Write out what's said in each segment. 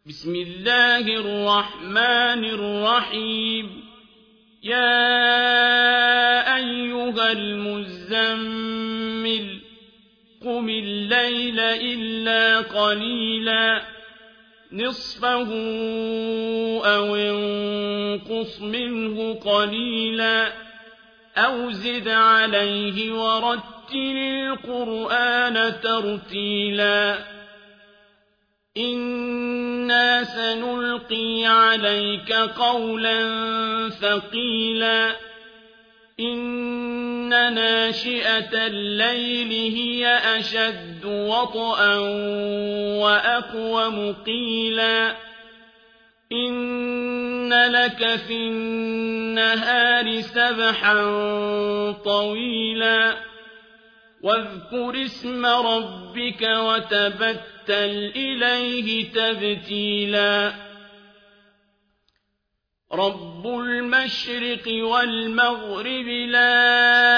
بسم الله الرحمن الرحيم يا أيها المزمل قم الليل إلا قليلا نصفه أو انقص منه قليلا أو زد عليه ورتل القرآن ترتيلا إنا سنلقي عليك قولا ثقيلا إن ناشئة الليل هي أشد وطئا وأقوم قيلا إن لك في النهار سبحا طويلا واذكر اسم ربك وتبتل إليه تبتيلا رب المشرق والمغرب لا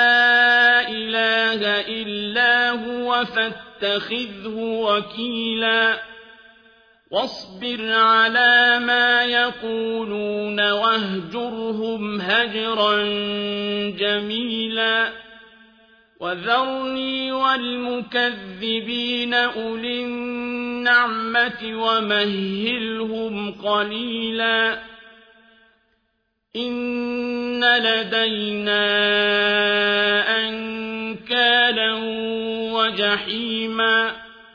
إله إلا هو فاتخذه وكيلا واصبر على ما يقولون واهجرهم هجرا جميلا وذرني والمكذبين أولي النعمة ومهلهم قليلا إن لدينا أنكالا وجحيما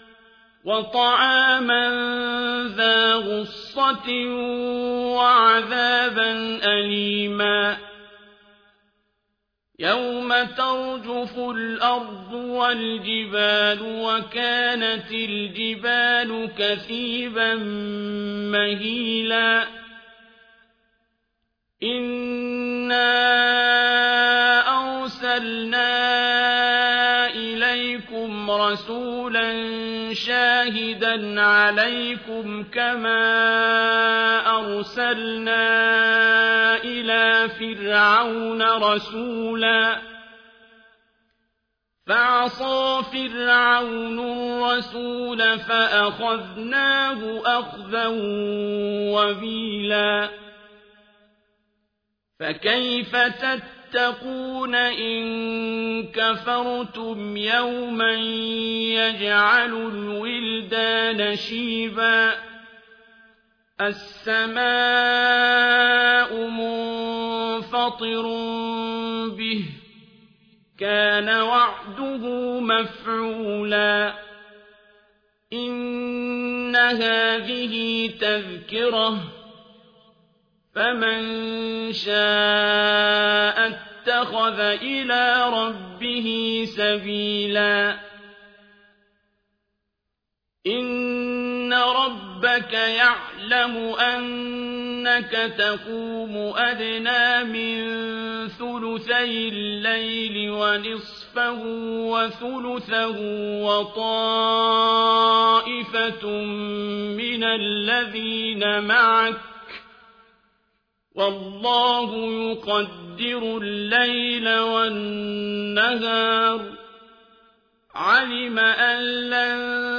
وطعاما ذا غصة وعذابا أليما يوم ترجف الأرض والجبال وكانت الجبال كثيبا مهيلا إنا أرسلنا إليكم رسولا شاهدا عليكم كما أرسلنا إلى فرعون رسولا فعصى فرعون الرسول فأخذناه أخذا وبيلا فكيف تتقون إن كفرتم يوما يجعل الولدان شيبا السماء منفطر به كان وعده مفعولا إن هذه تذكرة فمن شاء اتخذ إلى ربه سبيلا إن ربك يعلم أنك تقوم أدنى من ثلثي الليل ونصفه وثلثه وطائفة من الذين معك والله يقدر الليل والنهار علم أن لن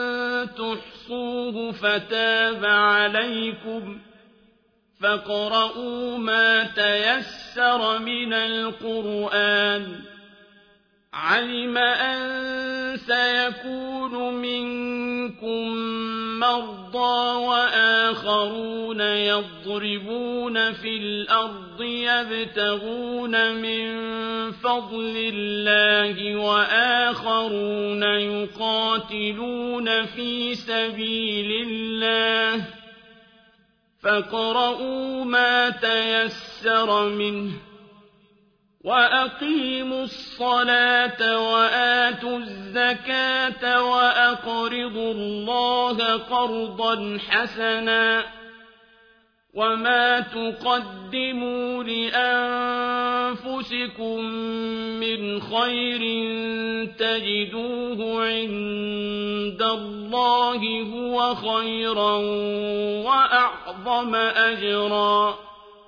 تحصوه فتاب عليكم فاقرؤوا ما تيسر من القرآن علم أن سيكون منكم مرضى وآخرون يضربون في الأرض يبتغون من فضل الله وآخرون يقاتلون في سبيل الله فاقرؤوا ما تيسر منه وأقيموا الصلاة وآتوا الزكاة وأقرضوا الله قرضا حسنا وما تقدموا لأنفسكم من خير تجدوه عند الله هو خيرا وأعظم أجرا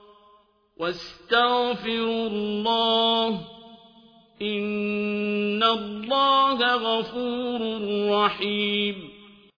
واستغفروا الله إن الله غفور رحيم